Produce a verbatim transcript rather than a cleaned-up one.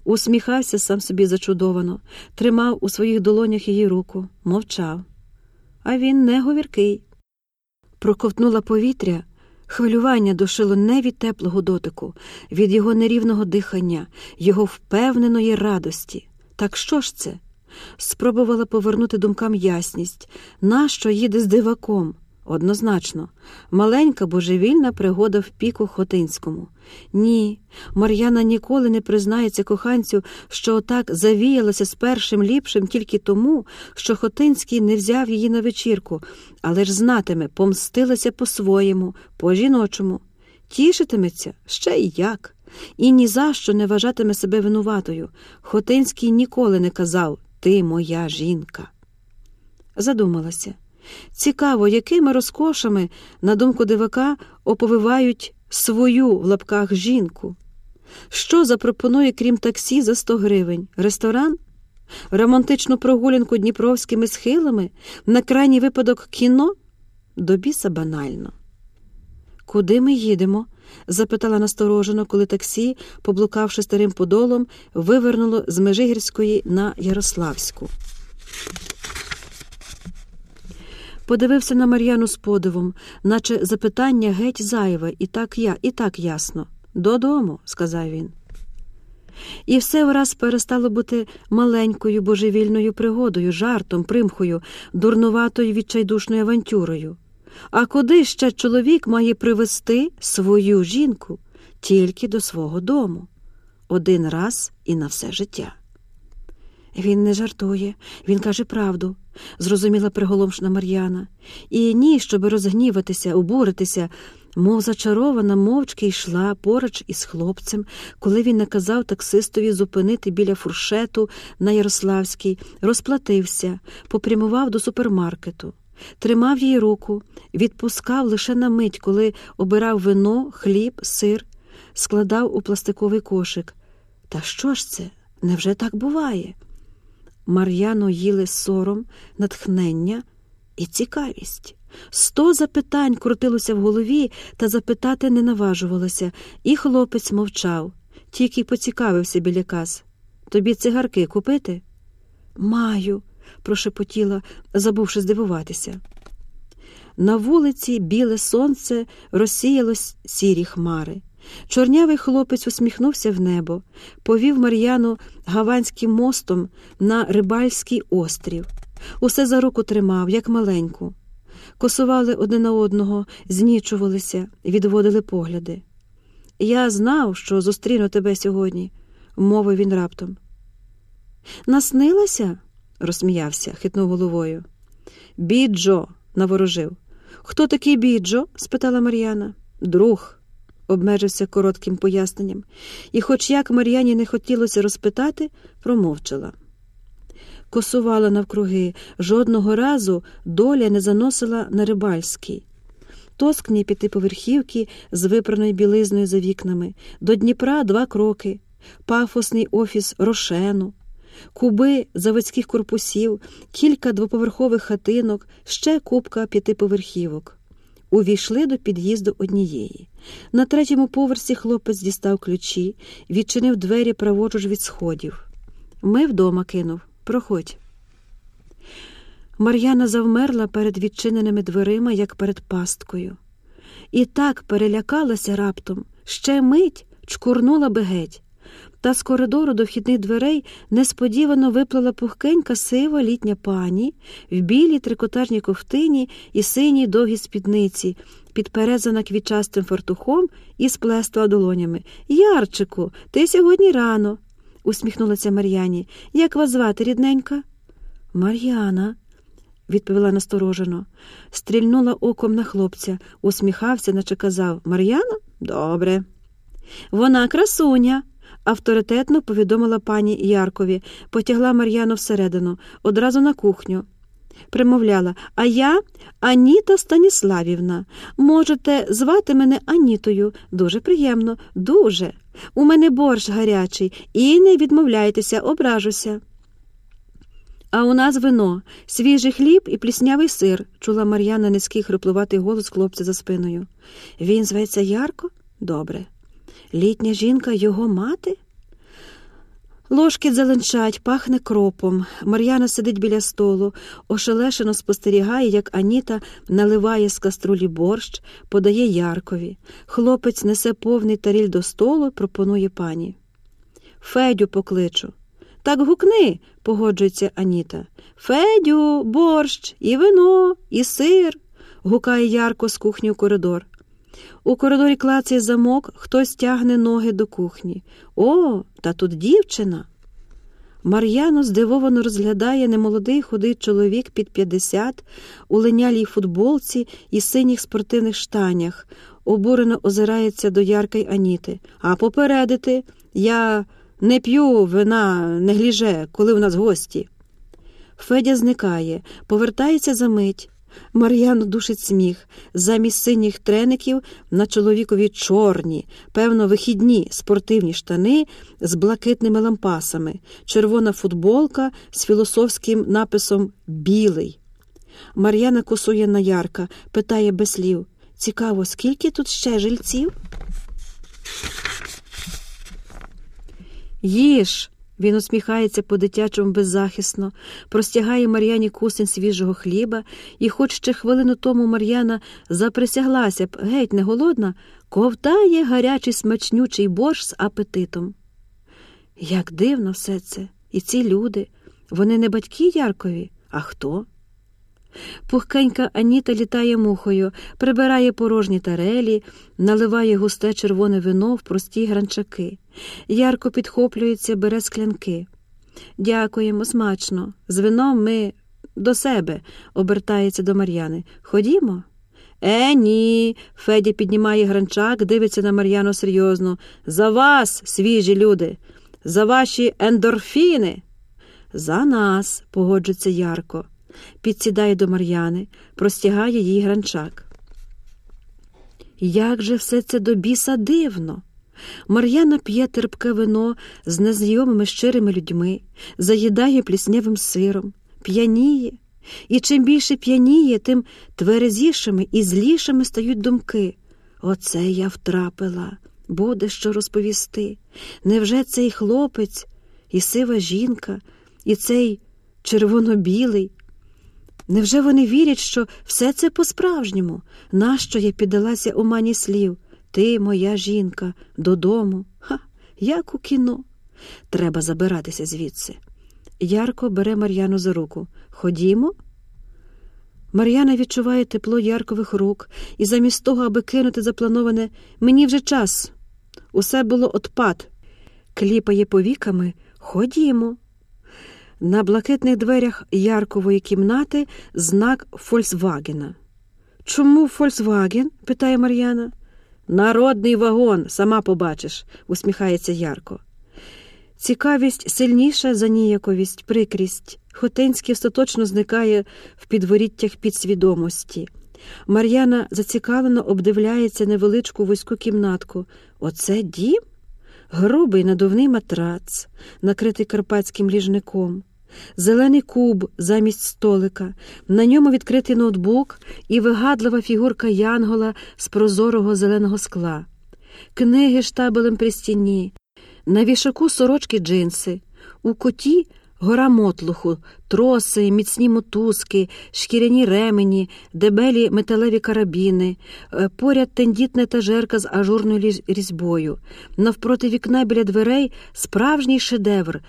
Усміхався сам собі зачудовано, тримав у своїх долонях її руку, мовчав. А він не говіркий. Проковтнула повітря, хвилювання душило не від теплого дотику, від його нерівного дихання, його впевненої радості. Так що ж це? Спробувала повернути думкам ясність. Нащо їде з диваком? Однозначно. Маленька божевільна пригода в піку Хотинському. Ні, Мар'яна ніколи не признається коханцю, що отак завіялася з першим ліпшим тільки тому, що Хотинський не взяв її на вечірку, але ж знатиме, помстилася по-своєму, по-жіночому. Тішитиметься? Ще й як. І ні за що не вважатиме себе винуватою. Хотинський ніколи не казав «ти моя жінка». Задумалася. Цікаво, якими розкошами, на думку дивака, оповивають свою в лапках жінку. Що запропонує, крім таксі за сто гривень? Ресторан? Романтичну прогулянку дніпровськими схилами? На крайній випадок кіно? До біса банально. «Куди ми їдемо?» – запитала насторожено, коли таксі, поблукавши старим подолом, вивернуло з Межигірської на Ярославську. Подивився на Мар'яну з подивом, наче запитання геть зайве, і так я, і так ясно. «Додому», – сказав він. І все враз перестало бути маленькою божевільною пригодою, жартом, примхою, дурнуватою відчайдушною авантюрою. А куди ще чоловік має привести свою жінку? Тільки до свого дому. Один раз і на все життя. Він не жартує, він каже правду, зрозуміла приголомшена Мар'яна. І ні, щоби розгніватися, обуритися, мов зачарована, мовчки йшла поруч із хлопцем, коли він наказав таксистові зупинити біля фуршету на Ярославській, розплатився, попрямував до супермаркету. Тримав їй руку, відпускав лише на мить, коли обирав вино, хліб, сир, складав у пластиковий кошик. Та що ж це? Невже так буває? Мар'яну їли сором, натхнення і цікавість. Сто запитань крутилося в голові, та запитати не наважувалося, і хлопець мовчав, тільки поцікавився біля кас. «Тобі цигарки купити?» «Маю», – прошепотіла, забувши здивуватися. На вулиці біле сонце розсіяло сірі хмари. Чорнявий хлопець усміхнувся в небо, повів Мар'яну Гаванським мостом на Рибальський острів. Усе за руку тримав, як маленьку. Косували один на одного, знічувалися, відводили погляди. «Я знав, що зустріну тебе сьогодні», – мовив він раптом. «Наснилася?» – розсміявся, хитнув головою. «Біджо!» – наворожив. «Хто такий Біджо?» – спитала Мар'яна. «Друг», – обмежився коротким поясненням. І хоч як Мар'яні не хотілося розпитати, промовчала. Косувала навкруги, жодного разу доля не заносила на Рибальський. Тоскні п'ятиповерхівки з випраною білизною за вікнами, до Дніпра два кроки, пафосний офіс Рошену, куби заводських корпусів, кілька двоповерхових хатинок, ще купка п'ятиповерхівок. Увійшли до під'їзду однієї. На третьому поверсі хлопець дістав ключі, відчинив двері праворуч від сходів. «Ми вдома», кинув. «Проходь». Мар'яна завмерла перед відчиненими дверима, як перед пасткою. І так перелякалася раптом, ще мить чкурнула би геть. Та з коридору до вхідних дверей несподівано виплила пухкенька сива літня пані в білій трикотажній ковтині і синій довгій спідниці, підперезана квітчастим фартухом і сплесла долонями. «Ярчику, ти сьогодні рано», – усміхнулася Мар'яні. «Як вас звати, рідненька?» «Мар'яна», – відповіла насторожено. Стрільнула оком на хлопця, усміхався, наче казав: «Мар'яна? Добре». «Вона красуня», – авторитетно повідомила пані Яркові, потягла Мар'яну всередину, одразу на кухню. Примовляла: «А я Аніта Станіславівна. Можете звати мене Анітою. Дуже приємно, дуже. У мене борщ гарячий, і не відмовляйтеся, ображуся». «А у нас вино, свіжий хліб і пліснявий сир», – чула Мар'яна низький хриплуватий голос хлопця за спиною. «Він зветься Ярко? Добре. Літня жінка – його мати?» Ложки дзеленчать, пахне кропом. Мар'яна сидить біля столу, ошелешено спостерігає, як Аніта наливає з каструлі борщ, подає Яркові. Хлопець несе повний таріль до столу, пропонує пані. «Федю покличу». «Так гукни», – погоджується Аніта. «Федю, борщ, і вино, і сир», – гукає Ярко з кухні у коридор. У коридорі клацає замок, хтось тягне ноги до кухні. «О, та тут дівчина!» Мар'яну здивовано розглядає немолодий худий чоловік під п'ятдесят, у линялій футболці і синіх спортивних штанях. Обурено озирається до Ярка й Аніти. «А попередити? Я не п'ю вина, не гліже, коли у нас гості». Федя зникає, повертається за мить. Мар'яну душить сміх. Замість синіх треників на чоловікові чорні, певно, вихідні спортивні штани з блакитними лампасами, червона футболка з філософським написом «Білий». Мар'яна косує на Ярка, питає без слів. «Цікаво, скільки тут ще жильців?» «Їж!» Він усміхається по-дитячому беззахисно, простягає Мар'яні кусень свіжого хліба, і хоч ще хвилину тому Мар'яна заприсяглася б, геть не голодна, ковтає гарячий смачнючий борщ з апетитом. Як дивно все це! І ці люди, вони не батьки Яркові, а хто? Пухкенька Аніта літає мухою, прибирає порожні тарелі, наливає густе червоне вино в прості гранчаки. Ярко підхоплюється, бере склянки. «Дякуємо, смачно. З вином ми до себе», – обертається до Мар'яни. «Ходімо?» «Е, ні», – Федя піднімає гранчак, дивиться на Мар'яну серйозно. «За вас, свіжі люди! За ваші ендорфіни!» «За нас», – погоджується Ярко. Підсідає до Мар'яни, простягає їй гранчак. Як же все це до біса дивно! Мар'яна п'є терпке вино з незнайомими щирими людьми, заїдає пліснявим сиром, п'яніє. І чим більше п'яніє, тим тверезішими і злішими стають думки. Оце я втрапила, буде що розповісти. Невже цей хлопець, і сива жінка, і цей червоно-білий? Невже вони вірять, що все це по-справжньому? Нащо я піддалася омані слів? Ти, моя жінка, додому. Ха, як у кіно. Треба забиратися звідси. Ярко бере Мар'яну за руку. Ходімо? Мар'яна відчуває тепло Яркових рук, і замість того, аби кинути заплановане «мені вже час», усе було отпад. Кліпає повіками «ходімо». На блакитних дверях Яркової кімнати знак «Фольксвагена». «Чому Фольксваген?» – питає Мар'яна. «Народний вагон, сама побачиш», – усміхається Ярко. Цікавість сильніша за ніяковість, прикрість. Хотинський остаточно зникає в підворіттях підсвідомості. Мар'яна зацікавлено обдивляється невеличку вузьку кімнатку. Оце дім? Грубий надувний матрац, накритий карпатським ліжником. Зелений куб замість столика, на ньому відкритий ноутбук і вигадлива фігурка янгола з прозорого зеленого скла. Книги штабелем при стіні, на вішаку сорочки джинси, у коті гора мотлуху, троси, міцні мотузки, шкіряні ремені, дебелі металеві карабіни, поряд тендітна етажерка з ажурною різьбою. Навпроти вікна біля дверей справжній шедевр